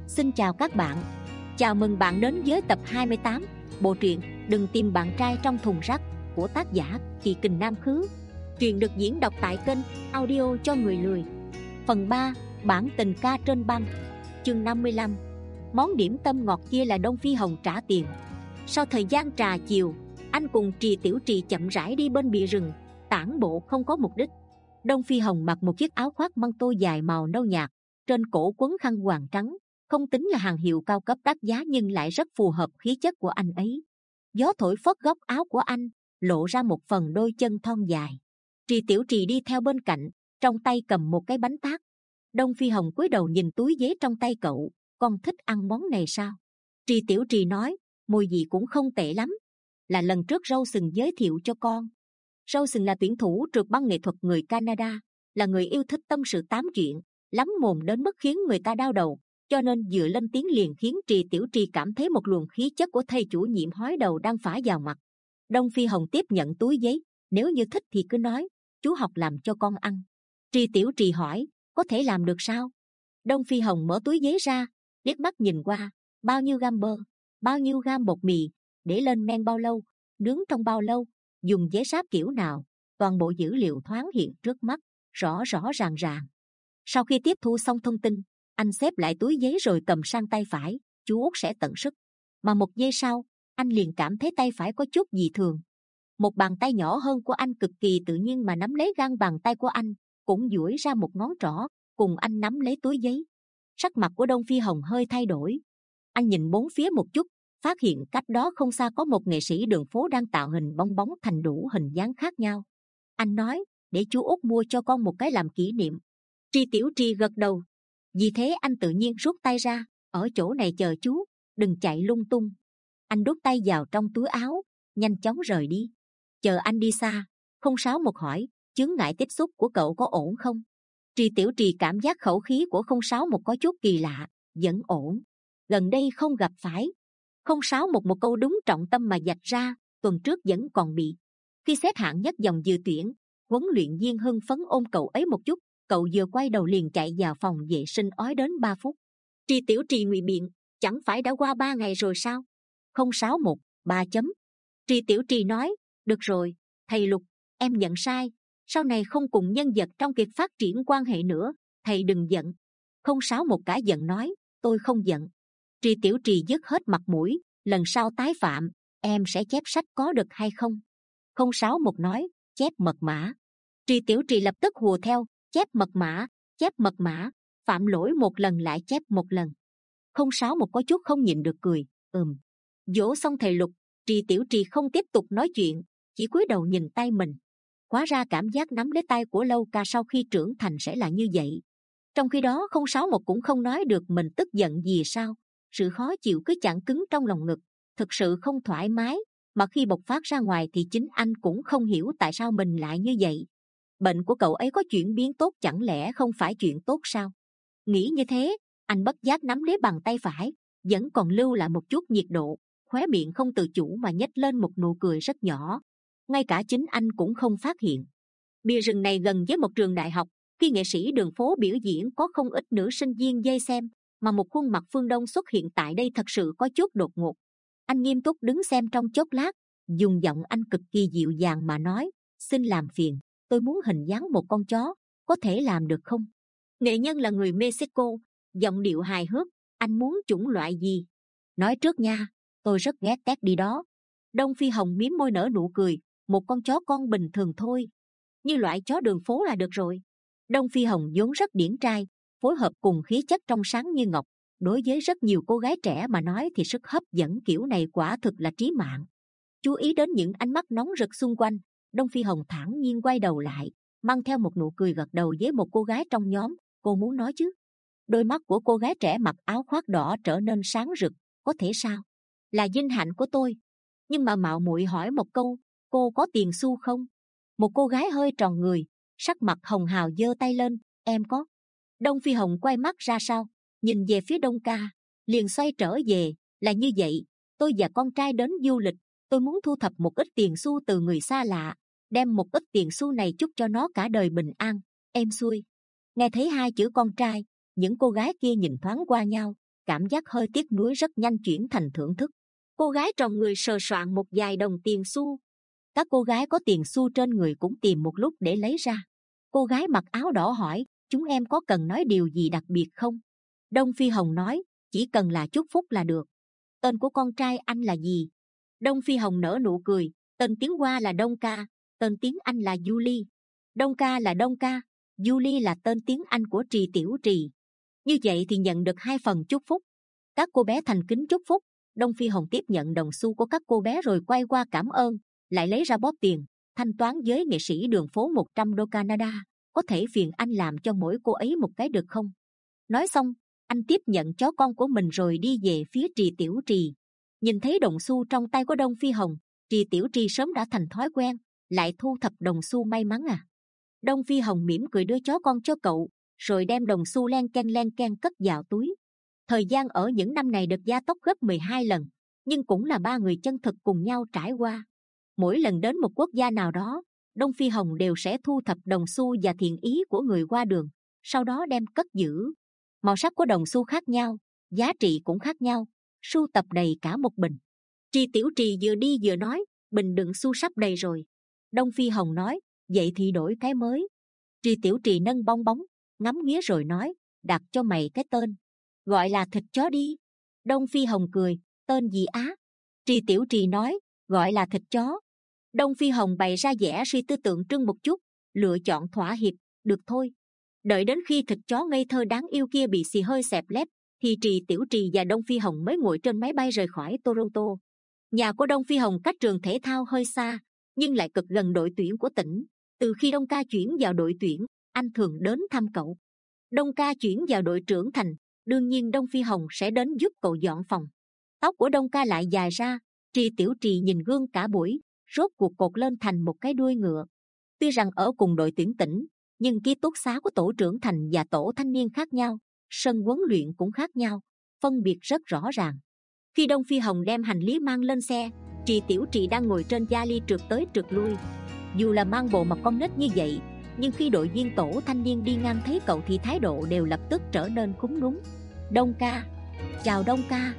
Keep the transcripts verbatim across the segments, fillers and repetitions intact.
Xin chào các bạn. Chào mừng bạn đến với tập hai mươi tám bộ truyện Đừng tìm bạn trai trong thùng rác của tác giả Kỳ Kình Nam Khứ. Truyện được diễn đọc tại kênh audio cho người lười. Phần ba, bản tình ca trên băng. Chương năm mươi lăm. Món điểm tâm ngọt kia là Đông Phi Hồng trả tiền. Sau thời gian trà chiều, anh cùng Trì Tiểu Trì chậm rãi đi bên bìa rừng, tản bộ không có mục đích. Đông Phi Hồng mặc một chiếc áo khoác măng tô dài màu nâu nhạt, trên cổ quấn khăn quàng trắng, không tính là hàng hiệu cao cấp đắt giá nhưng lại rất phù hợp khí chất của anh ấy. Gió thổi phất góc áo của anh, lộ ra một phần đôi chân thon dài. Trì Tiểu Trì đi theo bên cạnh, trong tay cầm một cái bánh tát. Đông Phi Hồng cúi đầu nhìn túi giấy trong tay cậu. Con thích ăn món này sao? Trì Tiểu Trì nói, mùi gì cũng không tệ lắm. Là lần trước Râu Sừng giới thiệu cho con. Râu Sừng là tuyển thủ trượt băng nghệ thuật người Canada, là người yêu thích tâm sự tám chuyện, lắm mồm đến mức khiến người ta đau đầu, cho nên vừa lên tiếng liền khiến Trì Tiểu Trì cảm thấy một luồng khí chất của thầy chủ nhiệm hói đầu đang phả vào mặt. Đông Phi Hồng tiếp nhận túi giấy, nếu như thích thì cứ nói, chú học làm cho con ăn. Trì Tiểu Trì hỏi, có thể làm được sao? Đông Phi Hồng mở túi giấy ra, liếc mắt nhìn qua, bao nhiêu gam bơ, bao nhiêu gam bột mì, để lên men bao lâu, nướng trong bao lâu, dùng giấy sáp kiểu nào, toàn bộ dữ liệu thoáng hiện trước mắt, rõ rõ ràng ràng. Sau khi tiếp thu xong thông tin, anh xếp lại túi giấy rồi cầm sang tay phải, chú út sẽ tận sức. Mà một giây sau, anh liền cảm thấy tay phải có chút dị thường. Một bàn tay nhỏ hơn của anh cực kỳ tự nhiên mà nắm lấy gang bàn tay của anh, cũng duỗi ra một ngón trỏ, cùng anh nắm lấy túi giấy. Sắc mặt của Đông Phi Hồng hơi thay đổi. Anh nhìn bốn phía một chút, phát hiện cách đó không xa có một nghệ sĩ đường phố đang tạo hình bong bóng thành đủ hình dáng khác nhau. Anh nói, để chú út mua cho con một cái làm kỷ niệm. Trì Tiểu Trì gật đầu. Vì thế anh tự nhiên rút tay ra, ở chỗ này chờ chú, đừng chạy lung tung. Anh đút tay vào trong túi áo, nhanh chóng rời đi. Chờ anh đi xa, không sáu một hỏi, chướng ngại tiếp xúc của cậu có ổn không? Trì Tiểu Trì cảm giác khẩu khí của không sáu một có chút kỳ lạ, vẫn ổn. Gần đây không gặp phải. Không sáu một một câu đúng trọng tâm mà dạch ra, tuần trước vẫn còn bị. Khi xếp hạng nhất dòng dự tuyển, huấn luyện viên hưng phấn ôm cậu ấy một chút, cậu vừa quay đầu liền chạy vào phòng vệ sinh ói đến ba phút. Trì Tiểu Trì ngụy biện, chẳng phải đã qua ba ngày rồi sao? Không sáu một, ba chấm. Trì Tiểu Trì nói, được rồi, thầy Lục, em nhận sai, sau này không cùng nhân vật trong kịch phát triển quan hệ nữa, thầy đừng giận. Không sáu một cả giận nói, tôi không giận. Trì Tiểu Trì dứt hết mặt mũi, lần sau tái phạm, em sẽ chép sách có được hay không? Không sáu một nói, chép mật mã. Trì Tiểu Trì lập tức hùa theo, chép mật mã, chép mật mã, phạm lỗi một lần lại chép một lần. Không sáu một có chút không nhịn được cười, ừm. Dỗ xong thầy Lục, Trì Tiểu Trì không tiếp tục nói chuyện, chỉ cúi đầu nhìn tay mình. Hóa ra cảm giác nắm lấy tay của Lâu Ca sau khi trưởng thành sẽ là như vậy. Trong khi đó không sáu một cũng không nói được mình tức giận gì sao. Sự khó chịu cứ chặn cứng trong lòng ngực, thực sự không thoải mái, mà khi bộc phát ra ngoài thì chính anh cũng không hiểu tại sao mình lại như vậy. Bệnh của cậu ấy có chuyển biến tốt chẳng lẽ không phải chuyện tốt sao? Nghĩ như thế, anh bất giác nắm lấy bàn tay phải, vẫn còn lưu lại một chút nhiệt độ, khóe miệng không tự chủ mà nhếch lên một nụ cười rất nhỏ. Ngay cả chính anh cũng không phát hiện. Bìa rừng này gần với một trường đại học, khi nghệ sĩ đường phố biểu diễn có không ít nữ sinh viên vây xem, mà một khuôn mặt phương Đông xuất hiện tại đây thật sự có chút đột ngột. Anh nghiêm túc đứng xem trong chốc lát, dùng giọng anh cực kỳ dịu dàng mà nói, xin làm phiền, tôi muốn hình dáng một con chó, có thể làm được không? Nghệ nhân là người Mexico, giọng điệu hài hước, anh muốn chủng loại gì? Nói trước nha, tôi rất ghét tét đi đó. Đông Phi Hồng mím môi nở nụ cười, một con chó con bình thường thôi, như loại chó đường phố là được rồi. Đông Phi Hồng vốn rất điển trai, phối hợp cùng khí chất trong sáng như ngọc, đối với rất nhiều cô gái trẻ mà nói thì sức hấp dẫn kiểu này quả thực là trí mạng. Chú ý đến những ánh mắt nóng rực xung quanh, Đông Phi Hồng thản nhiên quay đầu lại, mang theo một nụ cười gật đầu với một cô gái trong nhóm. Cô muốn nói chứ? Đôi mắt của cô gái trẻ mặc áo khoác đỏ trở nên sáng rực. Có thể sao? Là vinh hạnh của tôi. Nhưng mà mạo muội hỏi một câu, cô có tiền xu không? Một cô gái hơi tròn người, sắc mặt hồng hào giơ tay lên, em có. Đông Phi Hồng quay mắt ra sau, nhìn về phía Đông Ca, liền xoay trở về. Là như vậy, tôi và con trai đến du lịch, tôi muốn thu thập một ít tiền xu từ người xa lạ, đem một ít tiền xu này chúc cho nó cả đời bình an. Em xuôi. Nghe thấy hai chữ con trai, những cô gái kia nhìn thoáng qua nhau, cảm giác hơi tiếc nuối rất nhanh chuyển thành thưởng thức. Cô gái tròn người sờ soạn một vài đồng tiền xu. Các cô gái có tiền xu trên người cũng tìm một lúc để lấy ra. Cô gái mặc áo đỏ hỏi, chúng em có cần nói điều gì đặc biệt không? Đông Phi Hồng nói, chỉ cần là chúc phúc là được. Tên của con trai anh là gì? Đông Phi Hồng nở nụ cười, tên tiếng Hoa là Đông Ca, tên tiếng Anh là Julie. Đông Ca là Đông Ca, Julie là tên tiếng Anh của Trì Tiểu Trì. Như vậy thì nhận được hai phần chúc phúc. Các cô bé thành kính chúc phúc. Đông Phi Hồng tiếp nhận đồng xu của các cô bé rồi quay qua cảm ơn, lại lấy ra bóp tiền, thanh toán với nghệ sĩ đường phố một trăm đô Canada. Có thể phiền anh làm cho mỗi cô ấy một cái được không? Nói xong, anh tiếp nhận chó con của mình rồi đi về phía Trì Tiểu Trì. Nhìn thấy đồng xu trong tay của Đông Phi Hồng, Trì Tiểu Trì sớm đã thành thói quen, lại thu thập đồng xu may mắn à. Đông Phi Hồng mỉm cười đưa chó con cho cậu, rồi đem đồng xu len ken len ken cất vào túi. Thời gian ở những năm này được gia tốc gấp mười hai lần, nhưng cũng là ba người chân thực cùng nhau trải qua. Mỗi lần đến một quốc gia nào đó, Đông Phi Hồng đều sẽ thu thập đồng xu và thiện ý của người qua đường, sau đó đem cất giữ. Màu sắc của đồng xu khác nhau, giá trị cũng khác nhau, sưu tập đầy cả một bình. Trì Tiểu Trì vừa đi vừa nói, bình đựng xu sắp đầy rồi. Đông Phi Hồng nói, vậy thì đổi cái mới. Trì Tiểu Trì nâng bong bóng, ngắm nghía rồi nói, đặt cho mày cái tên, gọi là thịt chó đi. Đông Phi Hồng cười, tên gì á? Trì Tiểu Trì nói, gọi là thịt chó. Đông Phi Hồng bày ra vẻ suy tư tượng trưng một chút, lựa chọn thỏa hiệp, được thôi. Đợi đến khi thịt chó ngây thơ đáng yêu kia bị xì hơi xẹp lép, thì Trì Tiểu Trì và Đông Phi Hồng mới ngồi trên máy bay rời khỏi Toronto. Nhà của Đông Phi Hồng cách trường thể thao hơi xa, nhưng lại cực gần đội tuyển của tỉnh. Từ khi Đông Ca chuyển vào đội tuyển, anh thường đến thăm cậu. Đông Ca chuyển vào đội trưởng thành, đương nhiên Đông Phi Hồng sẽ đến giúp cậu dọn phòng. Tóc của Đông Ca lại dài ra, Trì Tiểu Trì nhìn gương cả buổi, rốt cuộc cột lên thành một cái đuôi ngựa. Tuy rằng ở cùng đội tuyển tỉnh, nhưng ký túc xá của tổ trưởng thành và tổ thanh niên khác nhau, sân huấn luyện cũng khác nhau, phân biệt rất rõ ràng. Khi Đông Phi Hồng đem hành lý mang lên xe, Trì Tiểu Trì đang ngồi trên vali trượt tới trượt lui. Dù là mang bộ mặt con nít như vậy, nhưng khi đội viên tổ thanh niên đi ngang thấy cậu thì thái độ đều lập tức trở nên cúng núm. Đông Ca, chào Đông Ca.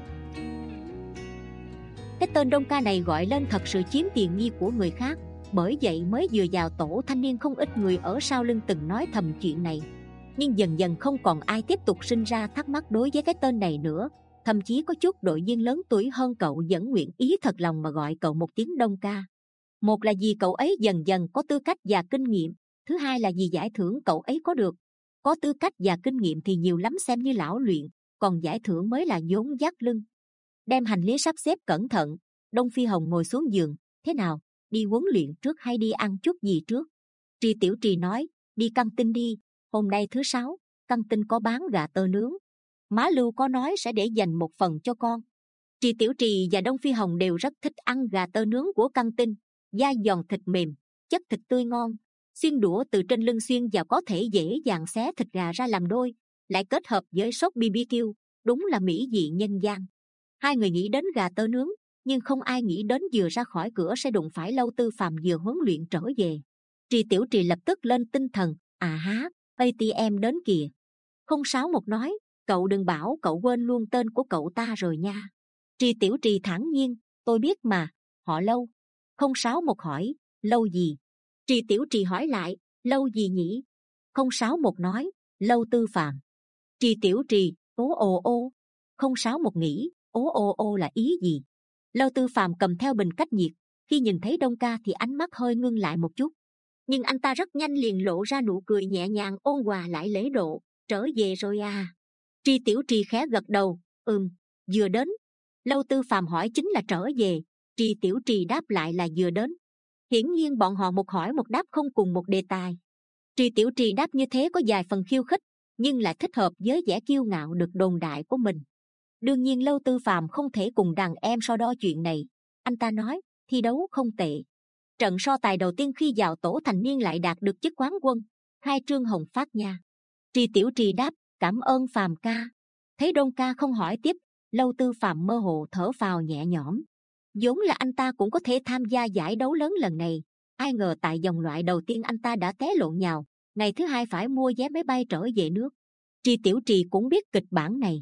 Cái tên Đông Ca này gọi lên thật sự chiếm tiện nghi của người khác, bởi vậy mới vừa vào tổ thanh niên không ít người ở sau lưng từng nói thầm chuyện này. Nhưng dần dần không còn ai tiếp tục sinh ra thắc mắc đối với cái tên này nữa. Thậm chí có chút đội viên lớn tuổi hơn cậu vẫn nguyện ý thật lòng mà gọi cậu một tiếng Đông Ca. Một là vì cậu ấy dần dần có tư cách và kinh nghiệm, thứ hai là vì giải thưởng cậu ấy có được. Có tư cách và kinh nghiệm thì nhiều lắm xem như lão luyện, còn giải thưởng mới là vốn dắt lưng. Đem hành lý sắp xếp cẩn thận, Đông Phi Hồng ngồi xuống giường. Thế nào, đi huấn luyện trước hay đi ăn chút gì trước? Trì Tiểu Trì nói, đi căng tin đi, hôm nay thứ sáu, căng tin có bán gà tơ nướng. Má Lưu có nói sẽ để dành một phần cho con. Trì Tiểu Trì và Đông Phi Hồng đều rất thích ăn gà tơ nướng của căng tin, da giòn thịt mềm, chất thịt tươi ngon, xiên đũa từ trên lưng xuyên và có thể dễ dàng xé thịt gà ra làm đôi, lại kết hợp với sốt bê bê kiu, đúng là mỹ vị nhân gian. Hai người nghĩ đến gà tơ nướng, nhưng không ai nghĩ đến vừa ra khỏi cửa sẽ đụng phải Lâu Tư Phàm vừa huấn luyện trở về. Trì Tiểu Trì lập tức lên tinh thần, à há, a tê em đến kìa. Không sáu một nói, cậu đừng bảo cậu quên luôn tên của cậu ta rồi nha. Trì Tiểu Trì thản nhiên, tôi biết mà, họ Lâu. Không sáu một hỏi, Lâu gì? Trì Tiểu Trì hỏi lại, Lâu gì nhỉ? Không sáu một nói, Lâu Tư Phàm. Trì Tiểu Trì, ố ồ ô. Không sáu một nghĩ, ố ồ ô là ý gì? Lâu Tư Phàm cầm theo bình cách nhiệt, khi nhìn thấy Đông Ca thì ánh mắt hơi ngưng lại một chút, nhưng anh ta rất nhanh liền lộ ra nụ cười nhẹ nhàng ôn hòa lại lễ độ. Trở về rồi à? Trì Tiểu Trì khẽ gật đầu, ừm, vừa đến. Lâu Tư Phàm hỏi chính là trở về, Trì Tiểu Trì đáp lại là vừa đến. Hiển nhiên bọn họ một hỏi một đáp không cùng một đề tài. Trì Tiểu Trì đáp như thế có vài phần khiêu khích, nhưng lại thích hợp với vẻ kiêu ngạo được đồn đại của mình. Đương nhiên Lâu Tư Phàm không thể cùng đàn em so đo chuyện này. Anh ta nói, thi đấu không tệ. Trận so tài đầu tiên khi vào tổ thành niên lại đạt được chức quán quân, khai trương hồng phát nha. Trì Tiểu Trì đáp, cảm ơn Phàm ca. Thấy Đông Ca không hỏi tiếp, Lâu Tư Phàm mơ hồ thở phào nhẹ nhõm. Vốn là anh ta cũng có thể tham gia giải đấu lớn lần này, ai ngờ tại vòng loại đầu tiên anh ta đã té lộn nhào, ngày thứ hai phải mua vé máy bay trở về nước. Trì Tiểu Trì cũng biết kịch bản này.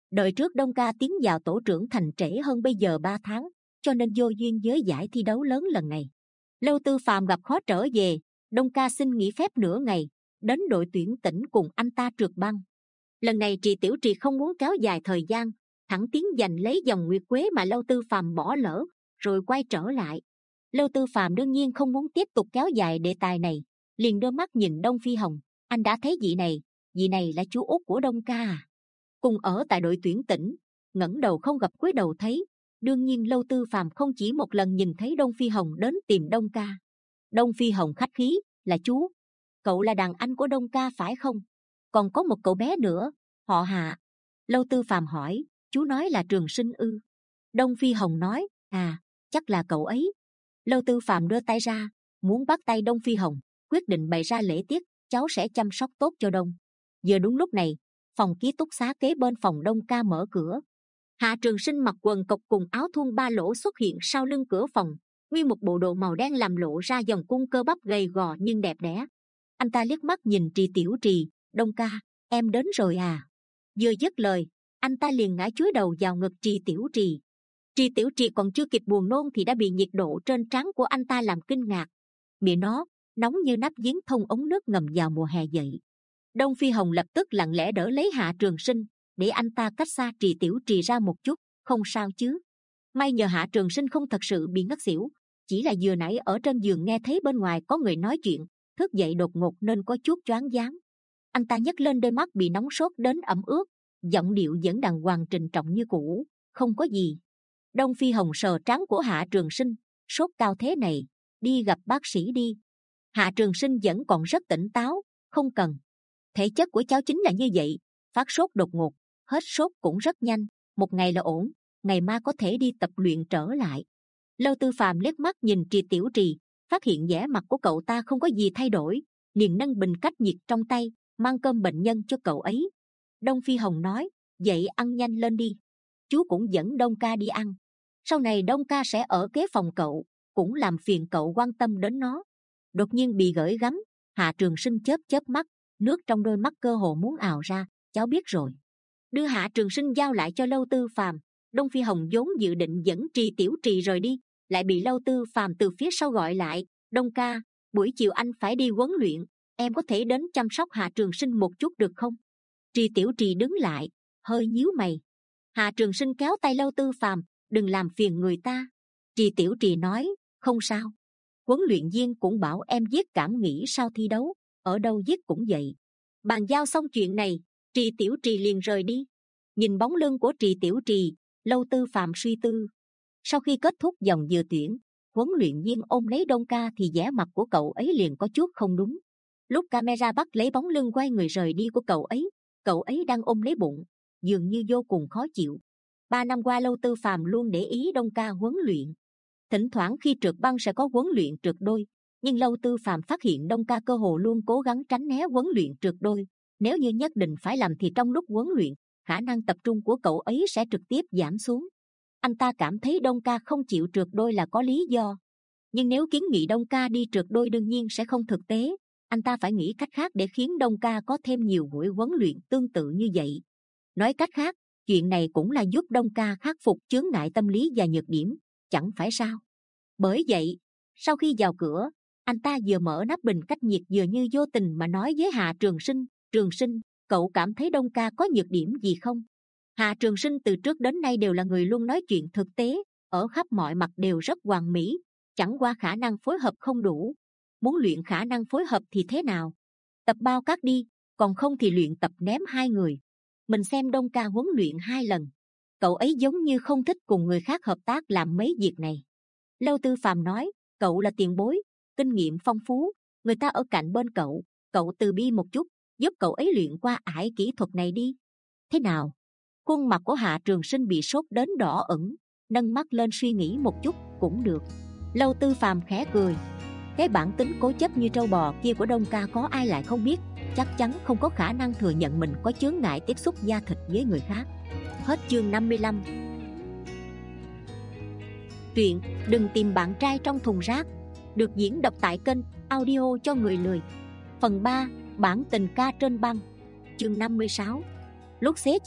Đời trước Đông Ca tiến vào tổ trưởng thành trễ hơn bây giờ ba tháng, cho nên vô duyên với giải thi đấu lớn lần này. Lâu Tư Phàm gặp khó trở về, Đông Ca xin nghỉ phép nửa ngày, đến đội tuyển tỉnh cùng anh ta trượt băng. Lần này Trì Tiểu Trì không muốn kéo dài thời gian, thẳng tiến giành lấy dòng nguyệt quế mà Lâu Tư Phàm bỏ lỡ, rồi quay trở lại. Lâu Tư Phàm đương nhiên không muốn tiếp tục kéo dài đề tài này, liền đưa mắt nhìn Đông Phi Hồng. Anh đã thấy vị này, vị này là chú út của Đông Ca à? Cùng ở tại đội tuyển tỉnh, ngẩng đầu không gặp cúi đầu thấy. Đương nhiên Lâu Tư Phàm không chỉ một lần nhìn thấy Đông Phi Hồng đến tìm Đông Ca. Đông Phi Hồng khách khí, là chú, cậu là đàn anh của Đông Ca phải không? Còn có một cậu bé nữa, họ Hạ. Lâu Tư Phàm hỏi, chú nói là Trường Sinh ư? Đông Phi Hồng nói, à, chắc là cậu ấy. Lâu Tư Phàm đưa tay ra, muốn bắt tay Đông Phi Hồng, quyết định bày ra lễ tiết, cháu sẽ chăm sóc tốt cho Đông. Giờ đúng lúc này, phòng ký túc xá kế bên phòng Đông Ca mở cửa. Hạ Trường Sinh mặc quần cộc cùng áo thun ba lỗ xuất hiện sau lưng cửa phòng, nguyên một bộ đồ màu đen làm lộ ra dòng cung cơ bắp gầy gò nhưng đẹp đẽ. Anh ta liếc mắt nhìn Trì Tiểu Trì, Đông Ca, em đến rồi à? Vừa dứt lời, anh ta liền ngã chúi đầu vào ngực Trì Tiểu Trì. Trì Tiểu Trì còn chưa kịp buồn nôn thì đã bị nhiệt độ trên trán của anh ta làm kinh ngạc. Miệng nó nóng như nắp giếng thông ống nước ngầm vào mùa hè vậy. Đông Phi Hồng lập tức lặng lẽ đỡ lấy Hạ Trường Sinh, để anh ta cách xa Trì Tiểu Trì ra một chút. Không sao chứ? May nhờ Hạ Trường Sinh không thật sự bị ngất xỉu, chỉ là vừa nãy ở trên giường nghe thấy bên ngoài có người nói chuyện, thức dậy đột ngột nên có chút choáng váng. Anh ta nhấc lên đôi mắt bị nóng sốt đến ẩm ướt, giọng điệu vẫn đàng hoàng trịnh trọng như cũ, không có gì. Đông Phi Hồng sờ trán của Hạ Trường Sinh, sốt cao thế này, đi gặp bác sĩ đi. Hạ Trường Sinh vẫn còn rất tỉnh táo, không cần. Thể chất của cháu chính là như vậy, phát sốt đột ngột, hết sốt cũng rất nhanh, một ngày là ổn, ngày mai có thể đi tập luyện trở lại. Lâu Tư Phàm liếc mắt nhìn Trì Tiểu Trì, phát hiện vẻ mặt của cậu ta không có gì thay đổi, liền nâng bình cách nhiệt trong tay, mang cơm bệnh nhân cho cậu ấy. Đông Phi Hồng nói, vậy ăn nhanh lên đi, chú cũng dẫn Đông Ca đi ăn. Sau này Đông Ca sẽ ở kế phòng cậu, cũng làm phiền cậu quan tâm đến nó. Đột nhiên bị gởi gắm, Hạ Trường Sinh chớp chớp mắt, nước trong đôi mắt cơ hồ muốn ào ra. Cháu biết rồi. Đưa Hạ Trường Sinh giao lại cho Lâu Tư Phàm. Đông Phi Hồng vốn dự định dẫn Trì Tiểu Trì rời đi, lại bị Lâu Tư Phàm từ phía sau gọi lại. Đông Ca, buổi chiều anh phải đi huấn luyện, em có thể đến chăm sóc Hạ Trường Sinh một chút được không? Trì Tiểu Trì đứng lại, hơi nhíu mày. Hạ Trường Sinh kéo tay Lâu Tư Phàm, đừng làm phiền người ta. Trì Tiểu Trì nói, không sao. Huấn luyện viên cũng bảo em viết cảm nghĩ sau thi đấu, ở đâu viết cũng vậy. Bàn giao xong chuyện này, Trì Tiểu Trì liền rời đi. Nhìn bóng lưng của Trì Tiểu Trì, Lâu Tư Phàm suy tư. Sau khi kết thúc vòng dự tuyển, huấn luyện viên ôm lấy Đông Ca thì vẻ mặt của cậu ấy liền có chút không đúng. Lúc camera bắt lấy bóng lưng quay người rời đi của cậu ấy, cậu ấy đang ôm lấy bụng, dường như vô cùng khó chịu. Ba năm qua Lâu Tư Phàm luôn để ý Đông Ca huấn luyện. Thỉnh thoảng khi trượt băng sẽ có huấn luyện trượt đôi, nhưng Lâu Tư Phàm phát hiện Đông Ca cơ hồ luôn cố gắng tránh né huấn luyện trượt đôi. Nếu như nhất định phải làm thì trong lúc huấn luyện, khả năng tập trung của cậu ấy sẽ trực tiếp giảm xuống. Anh ta cảm thấy Đông Ca không chịu trượt đôi là có lý do. Nhưng nếu kiến nghị Đông Ca đi trượt đôi đương nhiên sẽ không thực tế. Anh ta phải nghĩ cách khác để khiến Đông Ca có thêm nhiều buổi huấn luyện tương tự như vậy. Nói cách khác, chuyện này cũng là giúp Đông Ca khắc phục chướng ngại tâm lý và nhược điểm, chẳng phải sao? Bởi vậy, sau khi vào cửa, anh ta vừa mở nắp bình cách nhiệt vừa như vô tình mà nói với Hạ Trường Sinh, Trường Sinh, cậu cảm thấy Đông Ca có nhược điểm gì không? Hạ Trường Sinh từ trước đến nay đều là người luôn nói chuyện thực tế, ở khắp mọi mặt đều rất hoàn mỹ, chẳng qua khả năng phối hợp không đủ. Muốn luyện khả năng phối hợp thì thế nào? Tập bao cát đi, còn không thì luyện tập ném hai người. Mình xem Đông Ca huấn luyện hai lần, cậu ấy giống như không thích cùng người khác hợp tác làm mấy việc này. Lâu Tư Phàm nói, cậu là tiền bối, kinh nghiệm phong phú, người ta ở cạnh bên cậu, cậu từ bi một chút, giúp cậu ấy luyện qua ải kỹ thuật này đi. Thế nào? Khuôn mặt của Hạ Trường Sinh bị sốt đến đỏ ửng, nâng mắt lên suy nghĩ một chút, cũng được. Lâu Tư Phàm khẽ cười. Cái bản tính cố chấp như trâu bò kia của Đông Ca có ai lại không biết, chắc chắn không có khả năng thừa nhận mình có chướng ngại tiếp xúc da thịt với người khác. Hết chương năm mươi lăm. Truyện Đừng Tìm Bạn Trai Trong Thùng Rác được diễn đọc tại kênh Audio Cho Người Lười. Phần ba, Bản Tình Ca Trên Băng. Chương năm mươi sáu. Lúc xế chiều,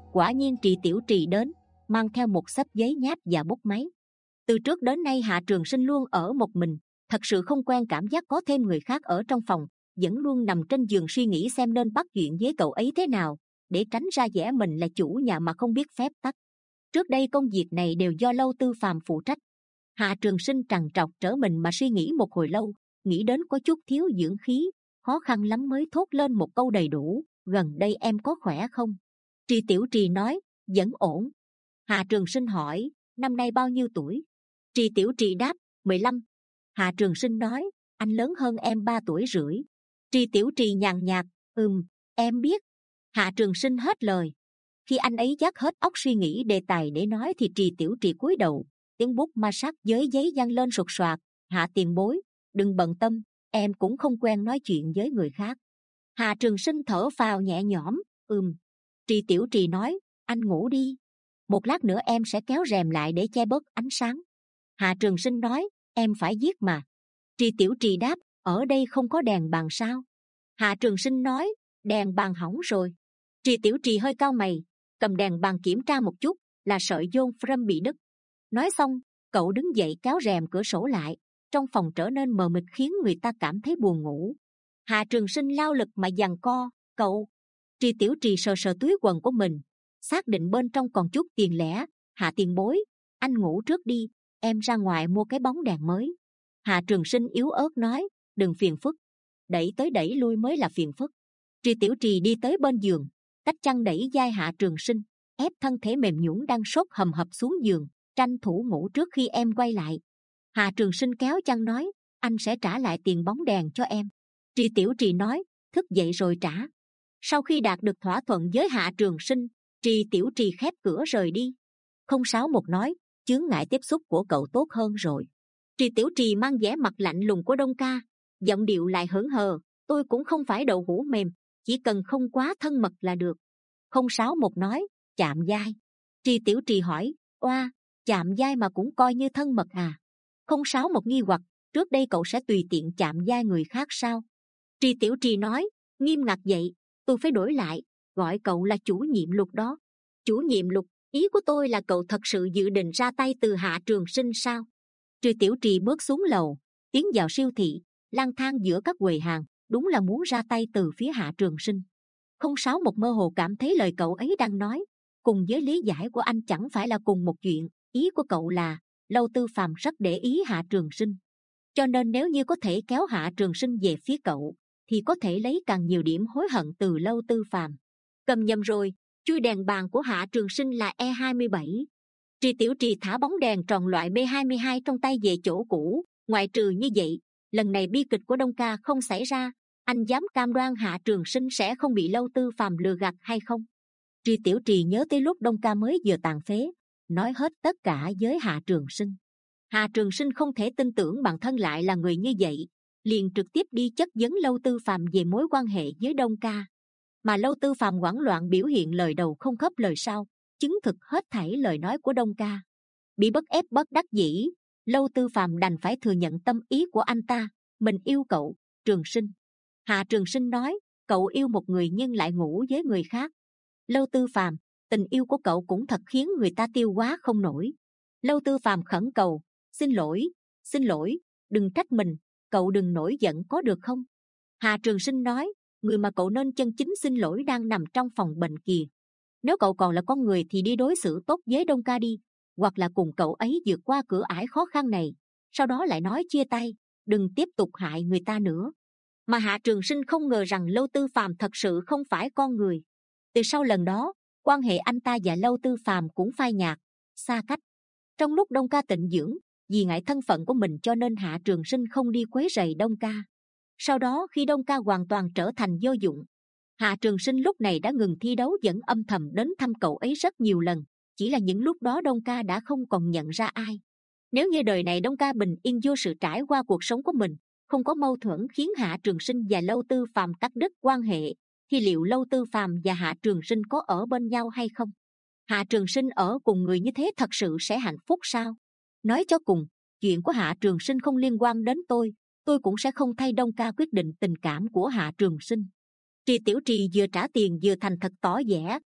Quả nhiên Trì Tiểu Trì đến, mang theo một xấp giấy nháp và bút máy. Từ trước đến nay Hạ Trường Sinh luôn ở một mình, thật sự không quen cảm giác có thêm người khác ở trong phòng, vẫn luôn nằm trên giường suy nghĩ xem nên bắt chuyện với cậu ấy thế nào, để tránh ra vẻ mình là chủ nhà mà không biết phép tắc. Trước đây công việc này đều do Lâu Tư Phàm phụ trách. Hạ Trường Sinh trằn trọc trở mình mà suy nghĩ một hồi lâu, nghĩ đến có chút thiếu dưỡng khí, khó khăn lắm mới thốt lên một câu đầy đủ: gần đây em có khỏe không? Trì Tiểu Trì nói: vẫn ổn. Hạ Trường Sinh hỏi: năm nay bao nhiêu tuổi? Trì Tiểu Trì đáp: mười lăm. Hạ Trường Sinh nói: anh lớn hơn em ba tuổi rưỡi. Trì Tiểu Trì nhàn nhạt: ừm, em biết. Hạ Trường Sinh hết lời. Khi anh ấy dắt hết óc suy nghĩ đề tài để nói thì Trì Tiểu Trì cúi đầu, tiếng bút ma sát với giấy văng lên sột soạt: Hạ tiền bối, đừng bận tâm, em cũng không quen nói chuyện với người khác. Hạ Trường Sinh thở phào nhẹ nhõm: ừm. Trì Tiểu Trì nói: anh ngủ đi, một lát nữa em sẽ kéo rèm lại để che bớt ánh sáng. Hạ Trường Sinh nói: em phải viết mà. Trì Tiểu Trì đáp: ở đây không có đèn bàn sao? Hạ Trường Sinh nói: đèn bàn hỏng rồi. Trì Tiểu Trì hơi cau mày, cầm đèn bàn kiểm tra một chút, là sợi dôn frame bị đứt. Nói xong, cậu đứng dậy kéo rèm cửa sổ lại, trong phòng trở nên mờ mịt khiến người ta cảm thấy buồn ngủ. Hạ Trường Sinh lao lực mà giằng co: cậu. Trì Tiểu Trì sờ sờ túi quần của mình, xác định bên trong còn chút tiền lẻ: Hạ tiền bối, anh ngủ trước đi, em ra ngoài mua cái bóng đèn mới. Hạ Trường Sinh yếu ớt nói: đừng phiền phức. Đẩy tới đẩy lui mới là phiền phức. Trì Tiểu Trì đi tới bên giường, cách chăn đẩy vai Hạ Trường Sinh, ép thân thể mềm nhũn đang sốt hầm hập xuống giường, tranh thủ ngủ trước khi em quay lại. Hạ Trường Sinh kéo chăn nói: anh sẽ trả lại tiền bóng đèn cho em. Trì Tiểu Trì nói: thức dậy rồi trả. Sau khi đạt được thỏa thuận với Hạ Trường Sinh, Trì Tiểu Trì khép cửa rời đi. Không sáu một nói: chướng ngại tiếp xúc của cậu tốt hơn rồi. Trì Tiểu Trì mang vẻ mặt lạnh lùng của Đông Ca, giọng điệu lại hớn hờ: tôi cũng không phải đậu hũ mềm, chỉ cần không quá thân mật là được. Không sáu một nói: chạm vai. Trì Tiểu Trì hỏi: oa, chạm vai mà cũng coi như thân mật à? Không sáu một nghi hoặc: trước đây cậu sẽ tùy tiện chạm vai người khác sao? Trì Tiểu Trì nói: nghiêm ngặt vậy, tôi phải đổi lại, gọi cậu là chủ nhiệm Lục đó. Chủ nhiệm Lục? Ý của tôi là cậu thật sự dự định ra tay từ Hạ Trường Sinh sao? Trì Tiểu Trì bước xuống lầu, tiến vào siêu thị, lang thang giữa các quầy hàng, đúng là muốn ra tay từ phía Hạ Trường Sinh. Không sáu một mơ hồ cảm thấy lời cậu ấy đang nói cùng với lý giải của anh chẳng phải là cùng một chuyện. Ý của cậu là Lâu Tư Phàm rất để ý Hạ Trường Sinh, cho nên nếu như có thể kéo Hạ Trường Sinh về phía cậu thì có thể lấy càng nhiều điểm hối hận từ Lâu Tư Phàm. Cầm nhầm rồi, chui đèn bàn của Hạ Trường Sinh là E hai mươi bảy. Trì Tiểu Trì thả bóng đèn tròn loại B hai mươi hai trong tay về chỗ cũ. Ngoại trừ như vậy, lần này bi kịch của Đông Ca không xảy ra. Anh dám cam đoan Hạ Trường Sinh sẽ không bị Lâu Tư Phàm lừa gạt hay không? Trì Tiểu Trì nhớ tới lúc Đông Ca mới vừa tàn phế, nói hết tất cả với Hạ Trường Sinh. Hạ Trường Sinh không thể tin tưởng bản thân lại là người như vậy, liền trực tiếp đi chất vấn Lâu Tư Phàm về mối quan hệ với Đông Ca. Mà Lâu Tư Phàm hoảng loạn biểu hiện lời đầu không khớp lời sau, chứng thực hết thảy lời nói của Đông Ca. Bị bức ép bất đắc dĩ, Lâu Tư Phàm đành phải thừa nhận tâm ý của anh ta: mình yêu cậu, Trường Sinh. Hạ Trường Sinh nói: cậu yêu một người nhưng lại ngủ với người khác. Lâu Tư Phàm, tình yêu của cậu cũng thật khiến người ta tiêu hóa không nổi. Lâu Tư Phàm khẩn cầu: xin lỗi, xin lỗi, đừng trách mình, cậu đừng nổi giận có được không? Hạ Trường Sinh nói: người mà cậu nên chân chính xin lỗi đang nằm trong phòng bệnh kìa. Nếu cậu còn là con người thì đi đối xử tốt với Đông Ca đi, hoặc là cùng cậu ấy vượt qua cửa ải khó khăn này, sau đó lại nói chia tay, đừng tiếp tục hại người ta nữa. Mà Hạ Trường Sinh không ngờ rằng Lâu Tư Phàm thật sự không phải con người. Từ sau lần đó, quan hệ anh ta và Lâu Tư Phàm cũng phai nhạt, xa cách. Trong lúc Đông Ca tịnh dưỡng, vì ngại thân phận của mình cho nên Hạ Trường Sinh không đi quấy rầy Đông Ca. Sau đó khi Đông Ca hoàn toàn trở thành vô dụng, Hạ Trường Sinh lúc này đã ngừng thi đấu, vẫn âm thầm đến thăm cậu ấy rất nhiều lần. Chỉ là những lúc đó Đông Ca đã không còn nhận ra ai. Nếu như đời này Đông Ca bình yên vô sự trải qua cuộc sống của mình, không có mâu thuẫn khiến Hạ Trường Sinh và Lâu Tư Phàm cắt đứt quan hệ, thì liệu Lâu Tư Phàm và Hạ Trường Sinh có ở bên nhau hay không? Hạ Trường Sinh ở cùng người như thế thật sự sẽ hạnh phúc sao? Nói cho cùng, chuyện của Hạ Trường Sinh không liên quan đến tôi, tôi cũng sẽ không thay Đông Ca quyết định tình cảm của Hạ Trường Sinh. Trì Tiểu Trì vừa trả tiền vừa thành thật tỏ vẻ: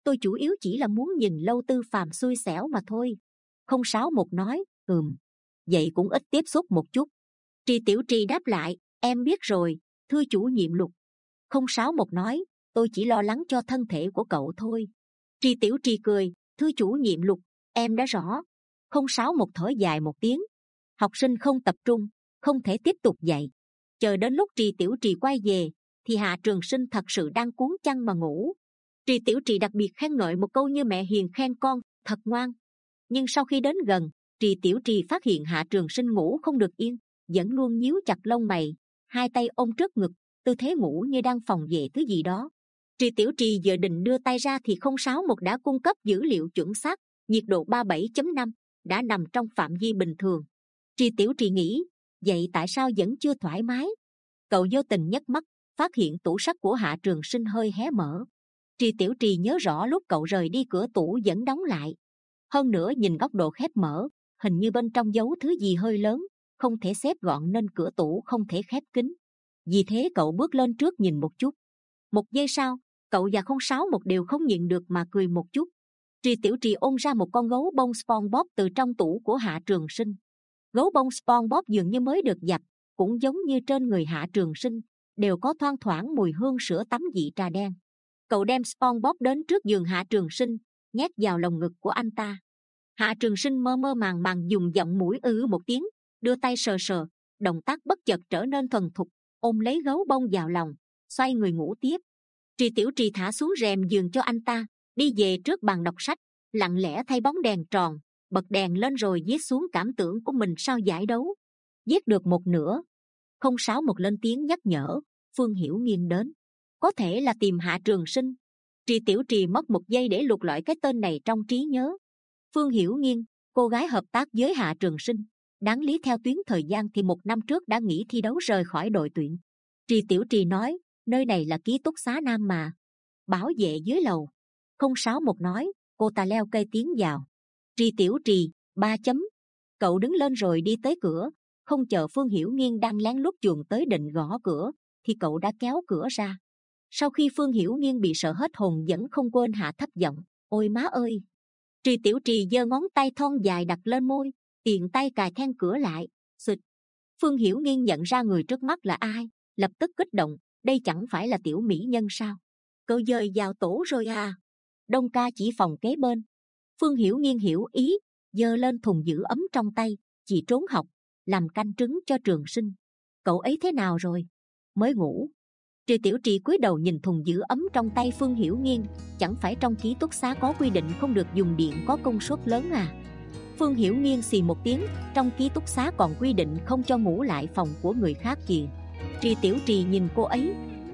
tôi chủ yếu chỉ là muốn nhìn Lâu Tư Phàm xui xẻo mà thôi. Không sáu một nói, ừm, vậy cũng ít tiếp xúc một chút. Tri Tiểu Trì đáp lại, em biết rồi, thưa chủ nhiệm Lục. Không sáu một nói, tôi chỉ lo lắng cho thân thể của cậu thôi. Tri Tiểu Trì cười, thưa chủ nhiệm Lục, em đã rõ. Không sáu một thở dài một tiếng. Học sinh không tập trung, không thể tiếp tục dạy. Chờ đến lúc Tri Tiểu Trì quay về, thì Hạ Trường Sinh thật sự đang cuốn chăn mà ngủ. Tri Tiểu Trì đặc biệt khen ngợi một câu như mẹ hiền khen con, thật ngoan. Nhưng sau khi đến gần, Tri Tiểu Trì phát hiện Hạ Trường Sinh ngủ không được yên, vẫn luôn nhíu chặt lông mày, hai tay ôm trước ngực, tư thế ngủ như đang phòng vệ thứ gì đó. Tri Tiểu Trì giờ định đưa tay ra thì không sáu một đã cung cấp dữ liệu chuẩn xác, nhiệt độ ba mươi bảy chấm năm, đã nằm trong phạm vi bình thường. Tri Tiểu Trì nghĩ, vậy tại sao vẫn chưa thoải mái? Cậu vô tình nhấc mắt, phát hiện tủ sắt của Hạ Trường Sinh hơi hé mở. Tri Tiểu Trì nhớ rõ lúc cậu rời đi cửa tủ vẫn đóng lại. Hơn nữa nhìn góc độ khép mở, hình như bên trong giấu thứ gì hơi lớn, không thể xếp gọn nên cửa tủ không thể khép kín. Vì thế cậu bước lên trước nhìn một chút. Một giây sau, cậu và không sáu một đều không nhịn được mà cười một chút. Tri Tiểu Trì ôm ra một con gấu bông SpongeBob từ trong tủ của Hạ Trường Sinh. Gấu bông SpongeBob dường như mới được giặt, cũng giống như trên người Hạ Trường Sinh, đều có thoang thoảng mùi hương sữa tắm vị trà đen. Cậu đem SpongeBob đến trước giường Hạ Trường Sinh, nhét vào lồng ngực của anh ta. Hạ Trường Sinh mơ mơ màng màng dùng giọng mũi ư một tiếng, đưa tay sờ sờ, động tác bất chợt trở nên thuần thục, ôm lấy gấu bông vào lòng, xoay người ngủ tiếp. Tri Tiểu Trì thả xuống rèm giường cho anh ta, đi về trước bàn đọc sách, lặng lẽ thay bóng đèn tròn, bật đèn lên rồi viết xuống cảm tưởng của mình sau giải đấu. Viết được một nửa, không sáu một lên tiếng nhắc nhở, Phương Hiểu Nghiên đến, có thể là tìm Hạ Trường Sinh. Tri Tiểu Trì mất một giây để lục lọi cái tên này trong trí nhớ. Phương Hiểu Nghiên, cô gái hợp tác với Hạ Trường Sinh, đáng lý theo tuyến thời gian thì một năm trước đã nghỉ thi đấu rời khỏi đội tuyển. Tri Tiểu Trì nói, nơi này là ký túc xá nam mà. Bảo vệ dưới lầu. Không sáu một nói, cô ta leo cây tiến vào. Tri Tiểu Trì, ba chấm. Cậu đứng lên rồi đi tới cửa, không chờ Phương Hiểu Nghiên đang lén lút chuồn tới định gõ cửa, thì cậu đã kéo cửa ra. Sau khi Phương Hiểu Nghiên bị sợ hết hồn vẫn không quên hạ thấp giọng, ôi má ơi. Tri Tiểu Trì giơ ngón tay thon dài đặt lên môi, tiện tay cài then cửa lại. Xịt. Phương Hiểu Nghiên nhận ra người trước mắt là ai, lập tức kích động, đây chẳng phải là tiểu mỹ nhân sao? Cậu dời vào tổ rồi à? Đông Ca chỉ phòng kế bên. Phương Hiểu Nghiên hiểu ý, giơ lên thùng giữ ấm trong tay, chỉ trốn học, làm canh trứng cho Trường Sinh. Cậu ấy thế nào rồi? Mới ngủ. Tri Tiểu Trì cúi đầu nhìn thùng giữ ấm trong tay Phương Hiểu Nghiên, chẳng phải trong ký túc xá có quy định không được dùng điện có công suất lớn à? Phương Hiểu Nghiên xì một tiếng, trong ký túc xá còn quy định không cho ngủ lại phòng của người khác kìa. Tri Tiểu Trì nhìn cô ấy.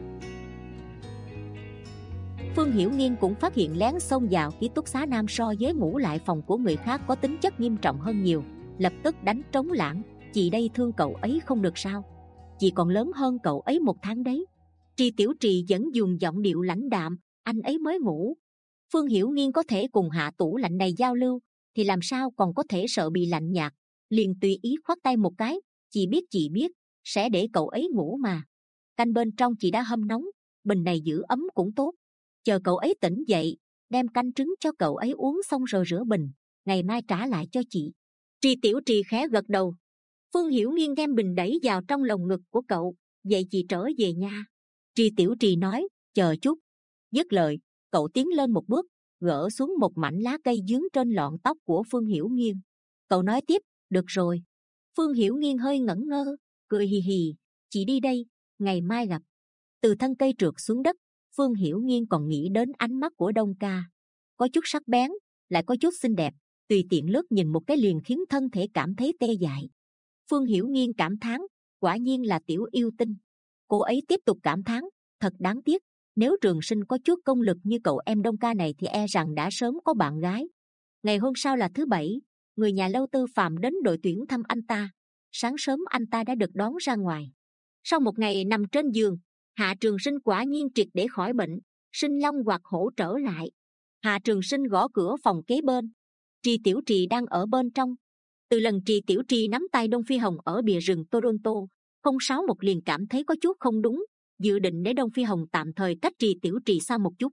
Phương Hiểu Nghiên cũng phát hiện lén xông vào ký túc xá nam so với ngủ lại phòng của người khác có tính chất nghiêm trọng hơn nhiều, lập tức đánh trống lảng, chị đây thương cậu ấy không được sao? Chị còn lớn hơn cậu ấy một tháng đấy. Tri Tiểu Trì vẫn dùng giọng điệu lãnh đạm, anh ấy mới ngủ. Phương Hiểu Nghiên có thể cùng hạ tủ lạnh này giao lưu, thì làm sao còn có thể sợ bị lạnh nhạt, liền tùy ý khoát tay một cái, chị biết chị biết, sẽ để cậu ấy ngủ mà. Canh bên trong chị đã hâm nóng, bình này giữ ấm cũng tốt. Chờ cậu ấy tỉnh dậy, đem canh trứng cho cậu ấy uống xong rồi rửa bình, ngày mai trả lại cho chị. Tri Tiểu Trì khẽ gật đầu. Phương Hiểu Nghiên đem bình đẩy vào trong lồng ngực của cậu, vậy chị trở về nha. Tri Tiểu Trì nói, chờ chút. Dứt lời, cậu tiến lên một bước, gỡ xuống một mảnh lá cây dướng trên lọn tóc của Phương Hiểu Nghiên. Cậu nói tiếp, được rồi. Phương Hiểu Nghiên hơi ngẩn ngơ, cười hì hì, chị đi đây, ngày mai gặp. Từ thân cây trượt xuống đất, Phương Hiểu Nghiên còn nghĩ đến ánh mắt của Đông Ca, có chút sắc bén, lại có chút xinh đẹp, tùy tiện lướt nhìn một cái liền khiến thân thể cảm thấy tê dại. Phương Hiểu Nghiên cảm thán, quả nhiên là tiểu yêu tinh. Cô ấy tiếp tục cảm thán, thật đáng tiếc, nếu Trường Sinh có chút công lực như cậu em Đông Ca này thì e rằng đã sớm có bạn gái. Ngày hôm sau là thứ bảy, người nhà Lâu Tư Phàm đến đội tuyển thăm anh ta. Sáng sớm anh ta đã được đón ra ngoài. Sau một ngày nằm trên giường, Hạ Trường Sinh quả nhiên triệt để khỏi bệnh, sinh long hoạt hổ trở lại. Hạ Trường Sinh gõ cửa phòng kế bên. Tri Tiểu Trì đang ở bên trong. Từ lần Tri Tiểu Trì nắm tay Đông Phi Hồng ở bìa rừng Toronto, không sáu một liền cảm thấy có chút không đúng, dự định để Đông Phi Hồng tạm thời cách Tri Tiểu Trì xa một chút.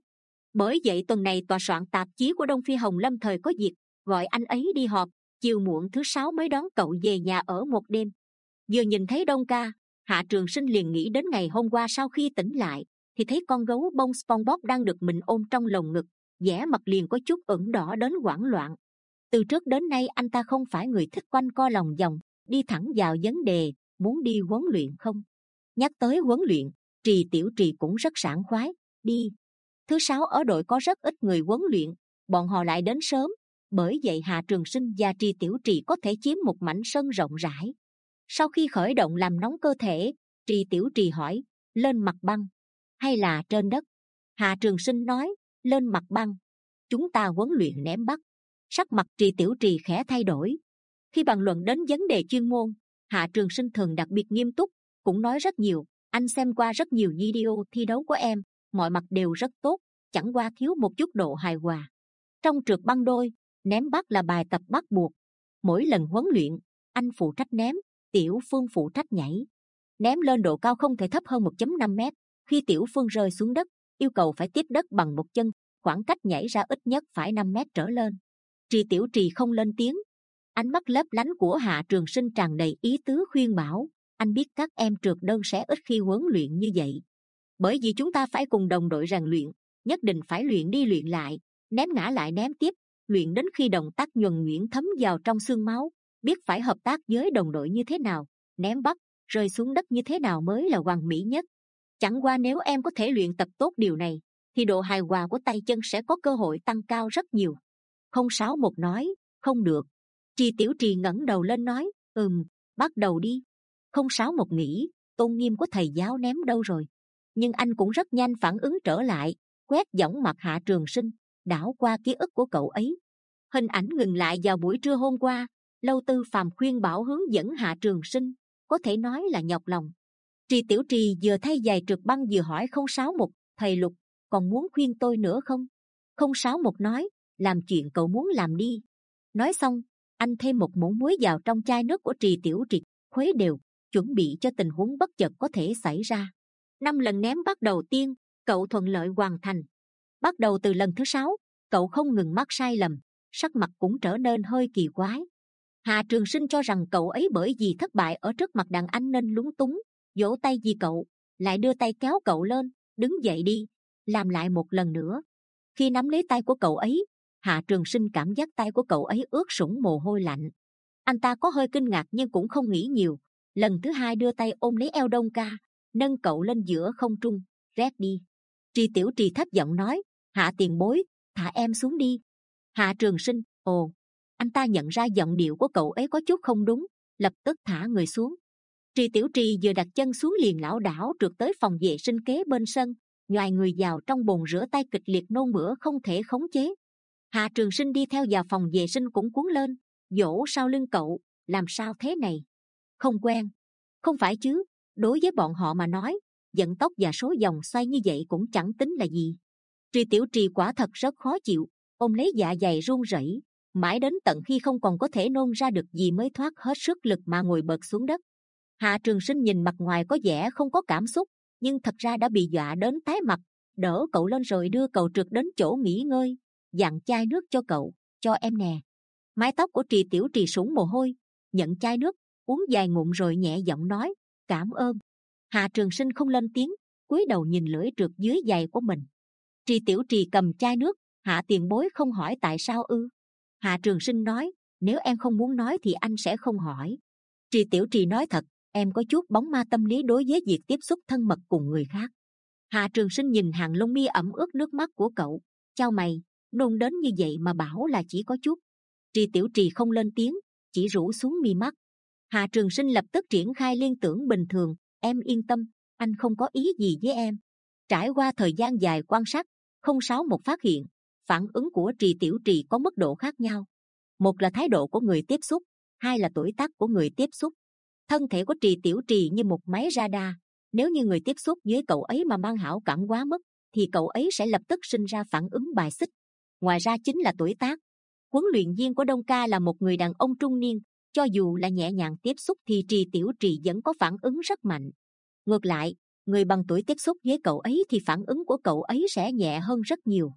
Bởi vậy tuần này tòa soạn tạp chí của Đông Phi Hồng lâm thời có việc, gọi anh ấy đi họp, chiều muộn thứ sáu mới đón cậu về nhà ở một đêm. Vừa nhìn thấy Đông Ca, Hạ Trường Sinh liền nghĩ đến ngày hôm qua sau khi tỉnh lại, thì thấy con gấu bông SpongeBob đang được mình ôm trong lồng ngực, vẻ mặt liền có chút ửng đỏ đến hoảng loạn. Từ trước đến nay anh ta không phải người thích quanh co lòng vòng, đi thẳng vào vấn đề, muốn đi huấn luyện không? Nhắc tới huấn luyện, Trì Tiểu Trì cũng rất sảng khoái, đi. Thứ sáu ở đội có rất ít người huấn luyện, bọn họ lại đến sớm, bởi vậy Hạ Trường Sinh và Trì Tiểu Trì có thể chiếm một mảnh sân rộng rãi. Sau khi khởi động làm nóng cơ thể, Trì Tiểu Trì hỏi, lên mặt băng hay là trên đất? Hạ Trường Sinh nói, lên mặt băng. Chúng ta huấn luyện ném bắt. Sắc mặt Trì Tiểu Trì khẽ thay đổi. Khi bàn luận đến vấn đề chuyên môn, Hạ Trường Sinh thường đặc biệt nghiêm túc, cũng nói rất nhiều. Anh xem qua rất nhiều video thi đấu của em, mọi mặt đều rất tốt, chẳng qua thiếu một chút độ hài hòa. Trong trượt băng đôi, ném bắt là bài tập bắt buộc. Mỗi lần huấn luyện, anh phụ trách ném, Tiểu Phương phụ trách nhảy. Ném lên độ cao không thể thấp hơn một phẩy năm mét. Khi Tiểu Phương rơi xuống đất, yêu cầu phải tiếp đất bằng một chân, khoảng cách nhảy ra ít nhất phải năm mét trở lên. Trì Tiểu Trì không lên tiếng. Ánh mắt lấp lánh của Hạ Trường Sinh tràn đầy ý tứ khuyên bảo. Anh biết các em trượt đơn sẽ ít khi huấn luyện như vậy, bởi vì chúng ta phải cùng đồng đội rèn luyện, nhất định phải luyện đi luyện lại, ném ngã lại ném tiếp, luyện đến khi động tác nhuần nhuyễn thấm vào trong xương máu, biết phải hợp tác với đồng đội như thế nào, ném bắt, rơi xuống đất như thế nào mới là hoàn mỹ nhất. Chẳng qua nếu em có thể luyện tập tốt điều này, thì độ hài hòa của tay chân sẽ có cơ hội tăng cao rất nhiều. Không sáu một nói, không được. Trì Tiểu Trì ngẩng đầu lên nói, ừm, bắt đầu đi. Không sáu một nghĩ, tôn nghiêm của thầy giáo ném đâu rồi? Nhưng anh cũng rất nhanh phản ứng trở lại, quét dõng mặt Hạ Trường Sinh, đảo qua ký ức của cậu ấy. Hình ảnh ngừng lại vào buổi trưa hôm qua. Lâu Tư Phàm khuyên bảo hướng dẫn Hạ Trường Sinh, có thể nói là nhọc lòng. Trì Tiểu Trì vừa thay giày trượt băng vừa hỏi không sáu một, thầy Lục còn muốn khuyên tôi nữa không? Không sáu một nói, làm chuyện cậu muốn làm đi. Nói xong, anh thêm một muỗng muối vào trong chai nước của Trì Tiểu Trì, khuấy đều, chuẩn bị cho tình huống bất chợt có thể xảy ra. Năm lần ném bắt đầu tiên, cậu thuận lợi hoàn thành. Bắt đầu từ lần thứ sáu, cậu không ngừng mắc sai lầm, sắc mặt cũng trở nên hơi kỳ quái. Hạ Trường Sinh cho rằng cậu ấy bởi vì thất bại ở trước mặt đàn anh nên lúng túng, vỗ tay vì cậu, lại đưa tay kéo cậu lên, đứng dậy đi, làm lại một lần nữa. Khi nắm lấy tay của cậu ấy, Hạ Trường Sinh cảm giác tay của cậu ấy ướt sũng mồ hôi lạnh. Anh ta có hơi kinh ngạc nhưng cũng không nghĩ nhiều. Lần thứ hai đưa tay ôm lấy eo Đông Ca, nâng cậu lên giữa không trung, rét đi. Trì Tiểu Trì thấp giọng nói, Hạ tiền bối, thả em xuống đi. Hạ Trường Sinh, ồ. Anh ta nhận ra giọng điệu của cậu ấy có chút không đúng, lập tức thả người xuống. Trì Tiểu Trì vừa đặt chân xuống liền lảo đảo trượt tới phòng vệ sinh kế bên sân, nhoài người vào trong bồn rửa tay kịch liệt nôn mửa không thể khống chế. Hạ Trường Sinh đi theo vào phòng vệ sinh cũng cuốn lên, vỗ sau lưng cậu, làm sao thế này? Không quen. Không phải chứ, đối với bọn họ mà nói, vận tốc và số vòng xoay như vậy cũng chẳng tính là gì. Trì Tiểu Trì quả thật rất khó chịu, ôm lấy dạ dày run rẩy, mãi đến tận khi không còn có thể nôn ra được gì mới thoát hết sức lực mà ngồi bật xuống đất. Hạ Trường Sinh nhìn mặt ngoài có vẻ không có cảm xúc, nhưng thật ra đã bị dọa đến tái mặt, đỡ cậu lên rồi đưa cậu trượt đến chỗ nghỉ ngơi, dặn chai nước cho cậu, cho em nè. Mái tóc của Trì Tiểu Trì sũng mồ hôi, nhận chai nước, uống vài ngụm rồi nhẹ giọng nói, cảm ơn. Hạ Trường Sinh không lên tiếng, cúi đầu nhìn lưỡi trượt dưới giày của mình. Trì Tiểu Trì cầm chai nước, Hạ tiền bối không hỏi tại sao ư? Hạ Trường Sinh nói, nếu em không muốn nói thì anh sẽ không hỏi. Trì Tiểu Trì nói thật, em có chút bóng ma tâm lý đối với việc tiếp xúc thân mật cùng người khác. Hạ Trường Sinh nhìn hàng lông mi ẩm ướt nước mắt của cậu, chau mày, nôn đến như vậy mà bảo là chỉ có chút. Trì Tiểu Trì không lên tiếng, chỉ rũ xuống mi mắt. Hạ Trường Sinh lập tức triển khai liên tưởng bình thường, em yên tâm, anh không có ý gì với em. Trải qua thời gian dài quan sát, không sáu một phát hiện phản ứng của Trì Tiểu Trì có mức độ khác nhau. Một là thái độ của người tiếp xúc, hai là tuổi tác của người tiếp xúc. Thân thể của Trì Tiểu Trì như một máy radar, nếu như người tiếp xúc với cậu ấy mà mang hảo cảm quá mức, thì cậu ấy sẽ lập tức sinh ra phản ứng bài xích. Ngoài ra chính là tuổi tác. Huấn luyện viên của Đông Ca là một người đàn ông trung niên, cho dù là nhẹ nhàng tiếp xúc thì Trì Tiểu Trì vẫn có phản ứng rất mạnh. Ngược lại, người bằng tuổi tiếp xúc với cậu ấy thì phản ứng của cậu ấy sẽ nhẹ hơn rất nhiều.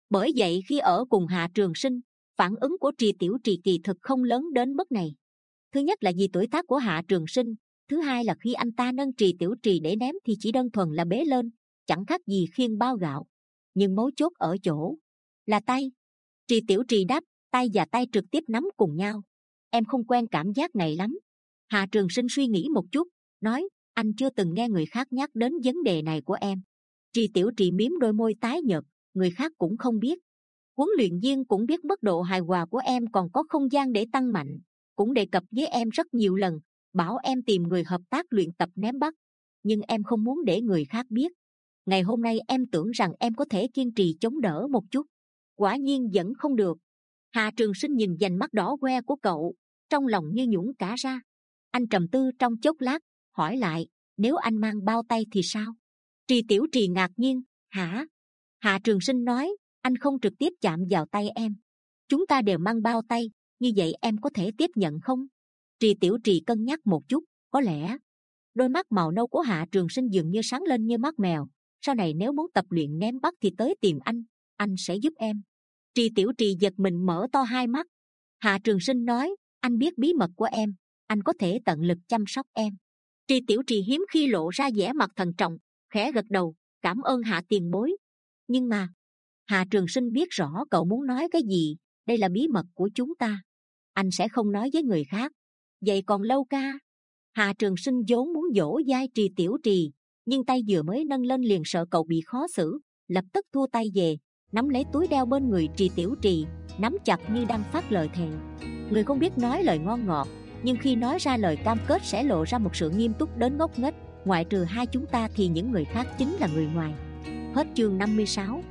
Bởi vậy khi ở cùng Hạ Trường Sinh, phản ứng của Trì Tiểu Trì kỳ thực không lớn đến mức này. Thứ nhất là vì tuổi tác của Hạ Trường Sinh, thứ hai là khi anh ta nâng Trì Tiểu Trì để ném thì chỉ đơn thuần là bế lên, chẳng khác gì khiêng bao gạo. Nhưng mấu chốt ở chỗ là tay. Trì Tiểu Trì đáp, tay và tay trực tiếp nắm cùng nhau. Em không quen cảm giác này lắm. Hạ Trường Sinh suy nghĩ một chút, nói, anh chưa từng nghe người khác nhắc đến vấn đề này của em. Trì Tiểu Trì miếm đôi môi tái nhợt, người khác cũng không biết. Huấn luyện viên cũng biết mức độ hài hòa của em còn có không gian để tăng mạnh, cũng đề cập với em rất nhiều lần, bảo em tìm người hợp tác luyện tập ném bắt. Nhưng em không muốn để người khác biết. Ngày hôm nay em tưởng rằng em có thể kiên trì chống đỡ một chút, quả nhiên vẫn không được. Hạ Trường Sinh nhìn vành mắt đỏ que của cậu, trong lòng như nhũn cả ra. Anh trầm tư trong chốc lát, hỏi lại, nếu anh mang bao tay thì sao? Trì Tiểu Trì ngạc nhiên, hả? Hạ Trường Sinh nói, anh không trực tiếp chạm vào tay em. Chúng ta đều mang bao tay, như vậy em có thể tiếp nhận không? Trì Tiểu Trì cân nhắc một chút, có lẽ. Đôi mắt màu nâu của Hạ Trường Sinh dường như sáng lên như mắt mèo. Sau này nếu muốn tập luyện ném bắt thì tới tìm anh, anh sẽ giúp em. Trì Tiểu Trì giật mình mở to hai mắt. Hạ Trường Sinh nói, anh biết bí mật của em, anh có thể tận lực chăm sóc em. Trì Tiểu Trì hiếm khi lộ ra vẻ mặt thận trọng, khẽ gật đầu, cảm ơn Hạ tiền bối. Nhưng mà Hạ Trường Sinh biết rõ cậu muốn nói cái gì, đây là bí mật của chúng ta, anh sẽ không nói với người khác. Vậy còn Lâu ca? Hạ Trường Sinh vốn muốn dỗ dai Trì Tiểu Trì, nhưng tay vừa mới nâng lên liền sợ cậu bị khó xử, lập tức thua tay về, nắm lấy túi đeo bên người Trì Tiểu Trì, nắm chặt như đang phát lời thề. Người không biết nói lời ngon ngọt, nhưng khi nói ra lời cam kết sẽ lộ ra một sự nghiêm túc đến ngốc nghếch. Ngoại trừ hai chúng ta thì những người khác chính là người ngoài. Hết chương năm mươi sáu.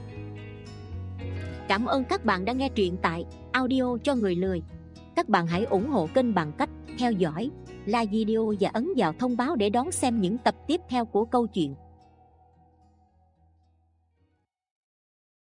Cảm ơn các bạn đã nghe truyện tại Audio cho người lười. Các bạn hãy ủng hộ kênh bằng cách theo dõi, like video và ấn vào thông báo để đón xem những tập tiếp theo của câu chuyện.